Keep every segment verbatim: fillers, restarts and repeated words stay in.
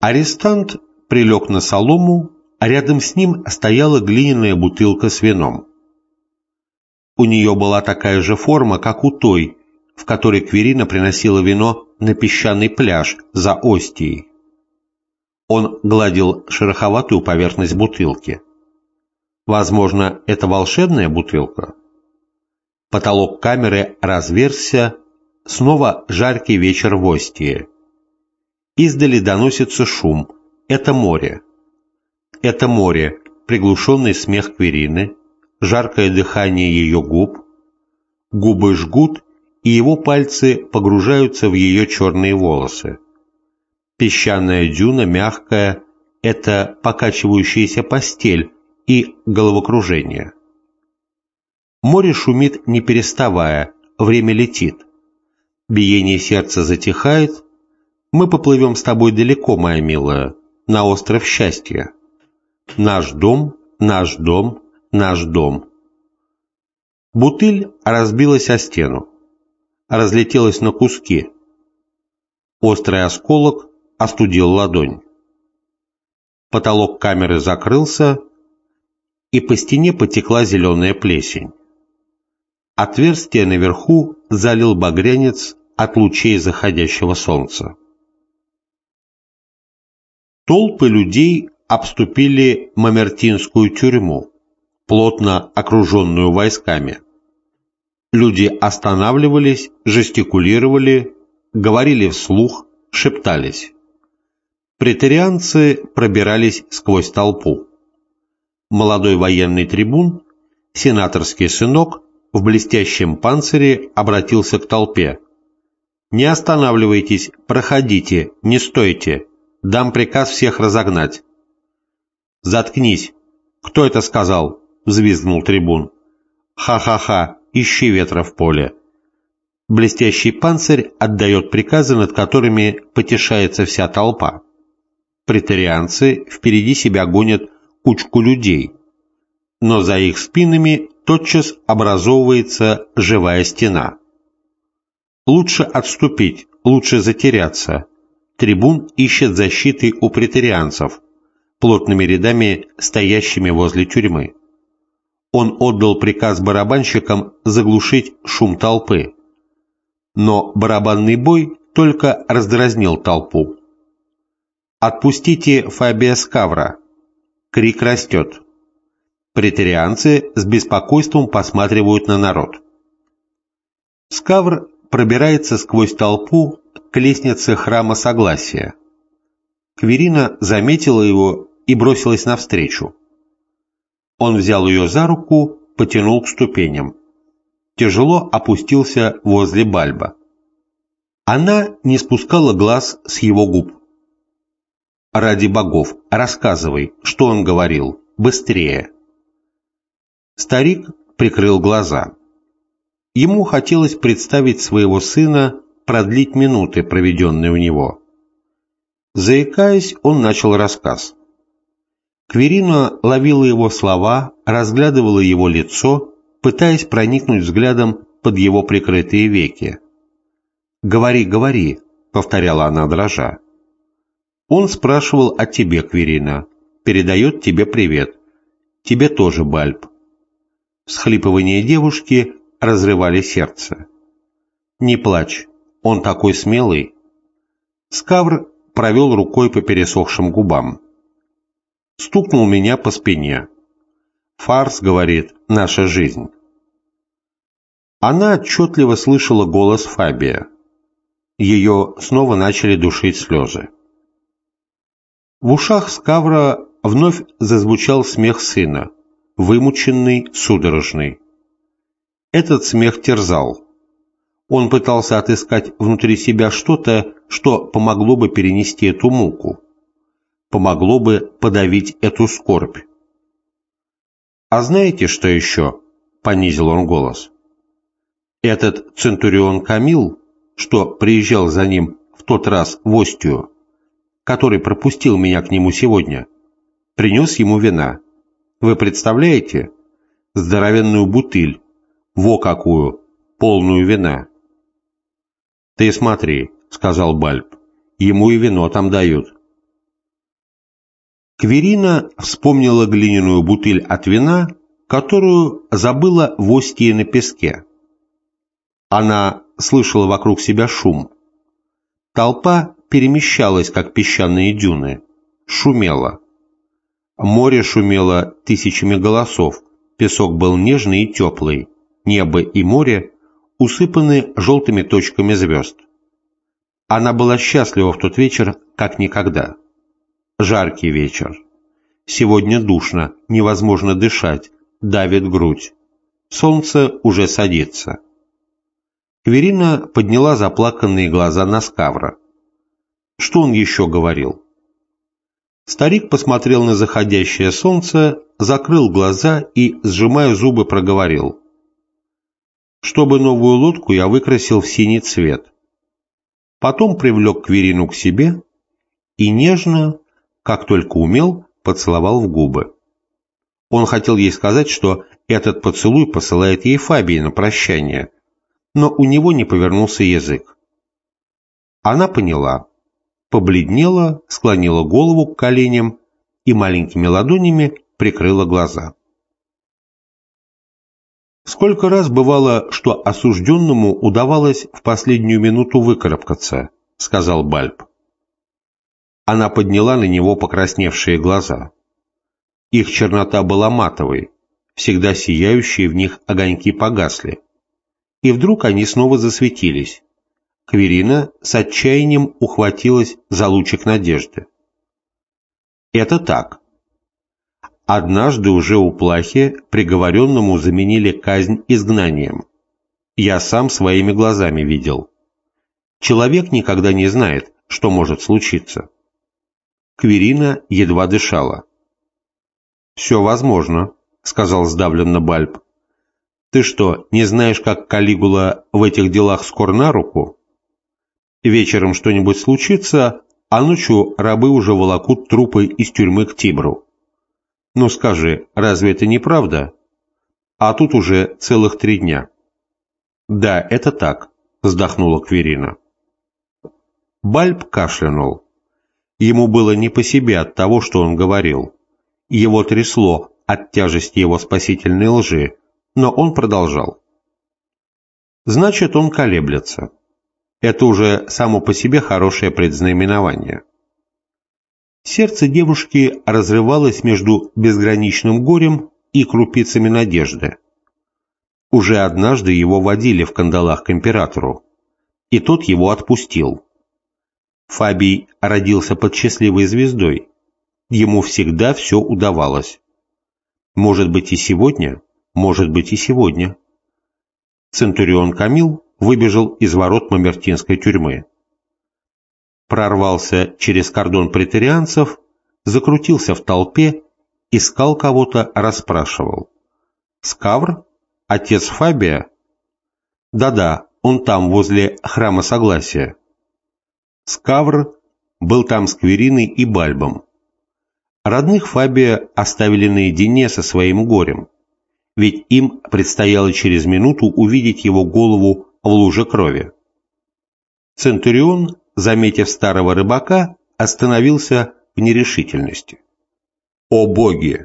Арестант прилег на солому, а рядом с ним стояла глиняная бутылка с вином. У нее была такая же форма, как у той, в которой Кверина приносила вино на песчаный пляж за Остией. Он гладил шероховатую поверхность бутылки. Возможно, это волшебная бутылка? Потолок камеры разверзся, снова жаркий вечер в Остии. Издали доносится шум. Это море. Это море, приглушенный смех Кверины, жаркое дыхание ее губ. Губы жгут, и его пальцы погружаются в ее черные волосы. Песчаная дюна мягкая — это покачивающаяся постель и головокружение. Море шумит, не переставая, время летит. Биение сердца затихает. Мы поплывем с тобой далеко, моя милая, на остров счастья. Наш дом, наш дом, наш дом. Бутыль разбилась о стену, разлетелась на куски. Острый осколок остудил ладонь. Потолок камеры закрылся, и по стене потекла зеленая плесень. Отверстие наверху залил багрянец от лучей заходящего солнца. Толпы людей обступили Мамертинскую тюрьму, плотно окруженную войсками. Люди останавливались, жестикулировали, говорили вслух, шептались. Преторианцы пробирались сквозь толпу. Молодой военный трибун, сенаторский сынок, в блестящем панцире обратился к толпе. «Не останавливайтесь, проходите, не стойте. Дам приказ всех разогнать». «Заткнись! Кто это сказал?» — взвизгнул трибун. «Ха-ха-ха, ищи ветра в поле». Блестящий панцирь отдает приказы, над которыми потешается вся толпа. Преторианцы впереди себя гонят кучку людей, но за их спинами тотчас образовывается живая стена. Лучше отступить, лучше затеряться. Трибун ищет защиты у преторианцев, плотными рядами стоящими возле тюрьмы. Он отдал приказ барабанщикам заглушить шум толпы. Но барабанный бой только раздразнил толпу. «Отпустите Фабия Скавра!» Крик растет. Преторианцы с беспокойством посматривают на народ. Скавр пробирается сквозь толпу к лестнице храма Согласия. Кверина заметила его и бросилась навстречу. Он взял ее за руку, потянул к ступеням. Тяжело опустился возле Бальба. Она не спускала глаз с его губ. «Ради богов, рассказывай, что он говорил, быстрее!» Старик прикрыл глаза. Ему хотелось представить своего сына, продлить минуты, проведенные у него. Заикаясь, он начал рассказ. Кверина ловила его слова, разглядывала его лицо, пытаясь проникнуть взглядом под его прикрытые веки. «Говори, говори», — повторяла она дрожа. «Он спрашивал о тебе, Кверина, передает тебе привет. Тебе тоже, Бальб». Всхлипывания девушки разрывали сердце. «Не плачь, он такой смелый». Скавр провел рукой по пересохшим губам. Стукнул меня по спине. «Фарс, — говорит, — наша жизнь». Она отчетливо слышала голос Фабия. Ее снова начали душить слезы. В ушах Скавра вновь зазвучал смех сына, вымученный, судорожный. Этот смех терзал. Он пытался отыскать внутри себя что-то, что помогло бы перенести эту муку, помогло бы подавить эту скорбь. «А знаете, что еще?» — понизил он голос. «Этот центурион Камил, что приезжал за ним в тот раз в Остию, который пропустил меня к нему сегодня, принес ему вина. Вы представляете? Здоровенную бутыль, во какую, полную вина». «Ты смотри», — сказал Бальб, — «ему и вино там дают». Кверина вспомнила глиняную бутыль от вина, которую забыла в Остии на песке. Она слышала вокруг себя шум. Толпа перемещалась, как песчаные дюны, шумела. Море шумело тысячами голосов, песок был нежный и теплый, небо и море усыпаны желтыми точками звезд. Она была счастлива в тот вечер, как никогда. Жаркий вечер. Сегодня душно, невозможно дышать, давит грудь. Солнце уже садится. Кверина подняла заплаканные глаза на Скавра. Что он еще говорил? Старик посмотрел на заходящее солнце, закрыл глаза и, сжимая зубы, проговорил: «Чтобы новую лодку я выкрасил в синий цвет». Потом привлек Кверину к себе и нежно, как только умел, поцеловал в губы. Он хотел ей сказать, что этот поцелуй посылает ей Фабий на прощание, но у него не повернулся язык. Она поняла, побледнела, склонила голову к коленям и маленькими ладонями прикрыла глаза. Сколько раз бывало, что осужденному удавалось в последнюю минуту выкарабкаться, сказал Бальб. Она подняла на него покрасневшие глаза. Их чернота была матовой, всегда сияющие в них огоньки погасли. И вдруг они снова засветились. Кверина с отчаянием ухватилась за лучик надежды. Это так. Однажды уже у Плахи приговоренному заменили казнь изгнанием. Я сам своими глазами видел. Человек никогда не знает, что может случиться. Кверина едва дышала. «Все возможно», — сказал сдавленно Бальб. «Ты что, не знаешь, как Калигула в этих делах скор на руку? Вечером что-нибудь случится, а ночью рабы уже волокут трупы из тюрьмы к Тибру. Ну скажи, разве это не правда? А тут уже целых три дня». «Да, это так», — вздохнула Кверина. Бальб кашлянул. Ему было не по себе от того, что он говорил. Его трясло от тяжести его спасительной лжи, но он продолжал. «Значит, он колеблется. Это уже само по себе хорошее предзнаменование». Сердце девушки разрывалось между безграничным горем и крупицами надежды. Уже однажды его водили в кандалах к императору, и тот его отпустил. Фабий родился под счастливой звездой. Ему всегда все удавалось. Может быть и сегодня, может быть и сегодня. Центурион Камил выбежал из ворот мамертинской тюрьмы. Прорвался через кордон преторианцев, закрутился в толпе, искал кого-то, расспрашивал. «Скавр? Отец Фабия?» «Да-да, он там, возле храма Согласия». Скавр был там с Квериной и Бальбом. Родных Фабия оставили наедине со своим горем, ведь им предстояло через минуту увидеть его голову в луже крови. Центурион, заметив старого рыбака, остановился в нерешительности. О боги!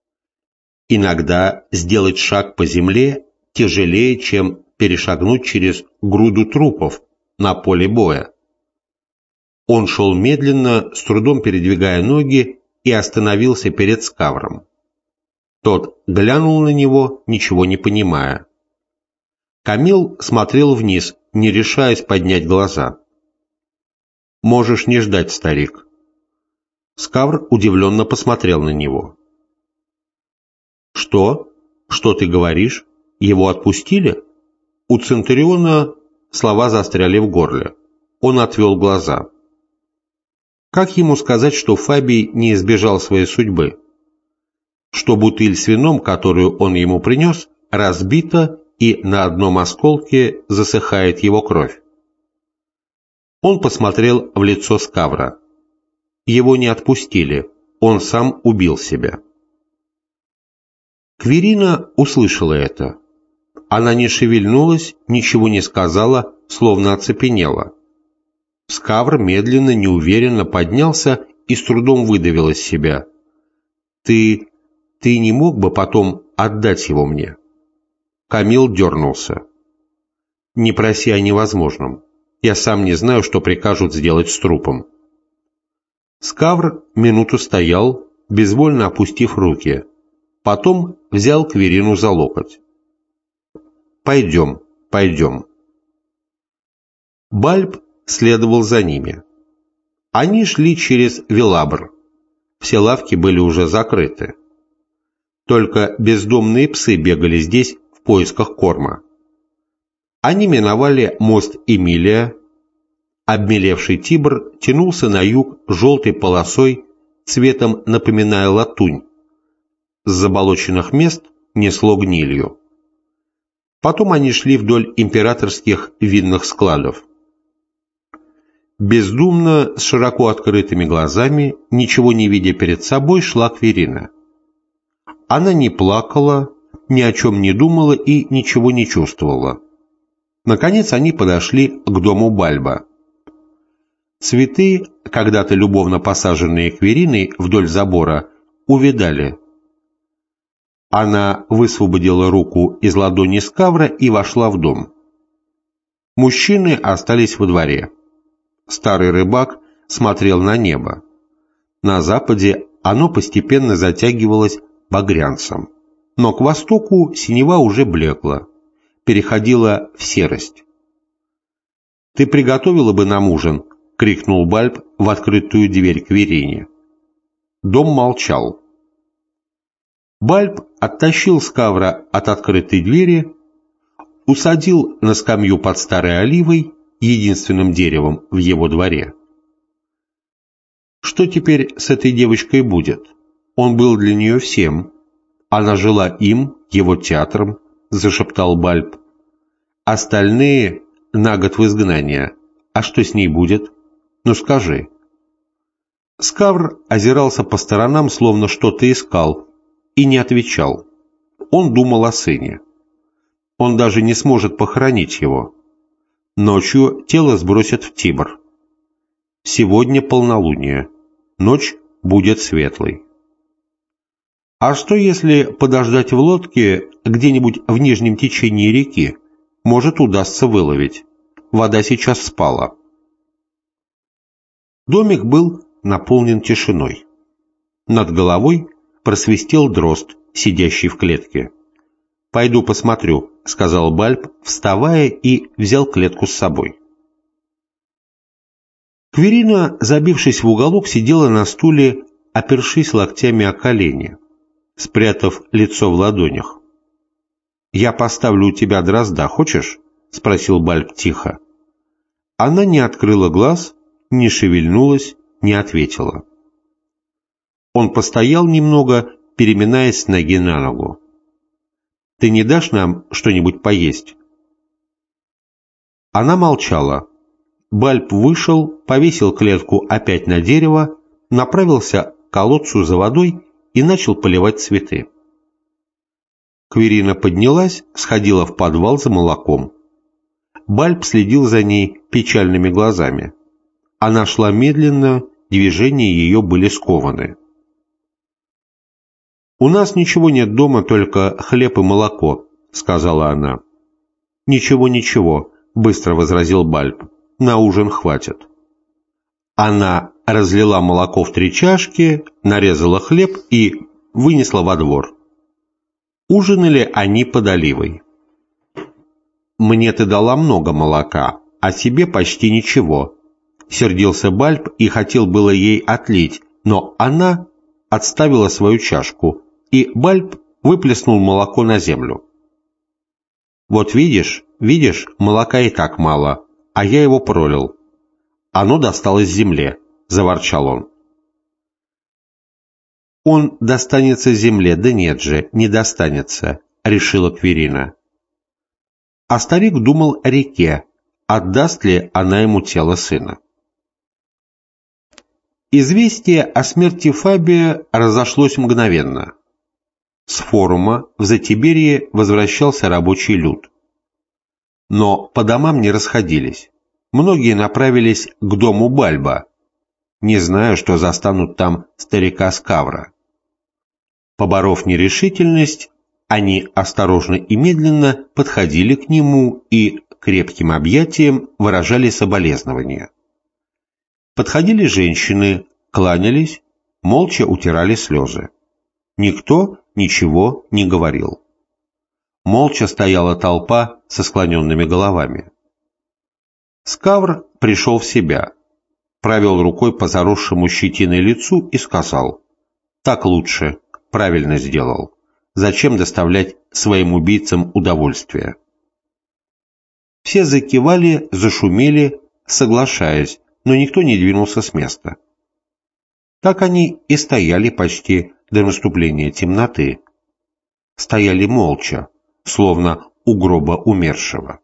Иногда сделать шаг по земле тяжелее, чем перешагнуть через груду трупов на поле боя. Он шел медленно, с трудом передвигая ноги, и остановился перед Скавром. Тот глянул на него, ничего не понимая. Камил смотрел вниз, не решаясь поднять глаза. «Можешь не ждать, старик». Скавр удивленно посмотрел на него. «Что? Что ты говоришь? Его отпустили?» У Центуриона слова застряли в горле. Он отвел глаза. Как ему сказать, что Фабий не избежал своей судьбы? Что бутыль с вином, которую он ему принес, разбита и на одном осколке засыхает его кровь? Он посмотрел в лицо Скавра. Его не отпустили, он сам убил себя. Кверина услышала это. Она не шевельнулась, ничего не сказала, словно оцепенела. Скавр медленно, неуверенно поднялся и с трудом выдавил из себя. Ты... ты не мог бы потом отдать его мне?» Камил дернулся. «Не проси о невозможном. Я сам не знаю, что прикажут сделать с трупом». Скавр минуту стоял, безвольно опустив руки. Потом взял Кверину за локоть. «Пойдем, пойдем». Бальб следовал за ними. Они шли через Вилабр. Все лавки были уже закрыты. Только бездомные псы бегали здесь в поисках корма. Они миновали мост Эмилия. Обмелевший Тибр тянулся на юг желтой полосой, цветом напоминая латунь. С заболоченных мест несло гнилью. Потом они шли вдоль императорских винных складов. Бездумно, с широко открытыми глазами, ничего не видя перед собой, шла Кверина. Она не плакала, ни о чем не думала и ничего не чувствовала. Наконец они подошли к дому Бальба. Цветы, когда-то любовно посаженные Квериной вдоль забора, увядали. Она высвободила руку из ладони Скавра и вошла в дом. Мужчины остались во дворе. Старый рыбак смотрел на небо. На западе оно постепенно затягивалось багрянцем, но к востоку синева уже блекла, переходила в серость. «Ты приготовила бы нам ужин?» — крикнул Бальб в открытую дверь к Кверине. Дом молчал. Бальб оттащил Скавра от открытой двери, усадил на скамью под старой оливой, единственным деревом в его дворе. Что теперь с этой девочкой будет? Он был для нее всем. Она жила им, его театром, зашептал Бальб. Остальные на год в изгнание. А что с ней будет? Ну скажи. Скавр озирался по сторонам, словно что-то искал, и не отвечал. Он думал о сыне. Он даже не сможет похоронить его. Ночью тело сбросят в Тибр. Сегодня полнолуние. Ночь будет светлой. А что, если подождать в лодке где-нибудь в нижнем течении реки? Может, удастся выловить. Вода сейчас спала. Домик был наполнен тишиной. Над головой просвистел дрозд, сидящий в клетке. «Пойду посмотрю», — сказал Бальб, вставая, и взял клетку с собой. Кверина, забившись в уголок, сидела на стуле, опершись локтями о колени, спрятав лицо в ладонях. «Я поставлю у тебя дрозда, хочешь?» — спросил Бальб тихо. Она не открыла глаз, не шевельнулась, не ответила. Он постоял немного, переминаясь с ноги на ногу. «Ты не дашь нам что-нибудь поесть?» Она молчала. Бальб вышел, повесил клетку опять на дерево, направился к колодцу за водой и начал поливать цветы. Кверина поднялась, сходила в подвал за молоком. Бальб следил за ней печальными глазами. Она шла медленно, движения ее были скованы. «У нас ничего нет дома, только хлеб и молоко», — сказала она. «Ничего, ничего», — быстро возразил Бальб. «На ужин хватит». Она разлила молоко в три чашки, нарезала хлеб и вынесла во двор. Ужинали они под оливой. «Мне ты дала много молока, а себе почти ничего», — сердился Бальб и хотел было ей отлить, но она отставила свою чашку, и Бальб выплеснул молоко на землю. «Вот видишь, видишь, молока и так мало, а я его пролил. Оно досталось земле», — заворчал он. «Он достанется земле, да нет же, не достанется», — решила Кверина. А старик думал о реке, отдаст ли она ему тело сына. Известие о смерти Фабия разошлось мгновенно. С форума в Затиберье возвращался рабочий люд. Но по домам не расходились. Многие направились к дому Бальба, не зная, что застанут там старика Скавра. Поборов нерешительность, они осторожно и медленно подходили к нему и крепким объятием выражали соболезнования. Подходили женщины, кланялись, молча утирали слезы. Никто ничего не говорил. Молча стояла толпа со склоненными головами. Скавр пришел в себя, провел рукой по заросшему щетиной лицу и сказал: «Так лучше, правильно сделал. Зачем доставлять своим убийцам удовольствие?» Все закивали, зашумели, соглашаясь, но никто не двинулся с места. Так они и стояли почти до наступления темноты. Стояли молча, словно у гроба умершего.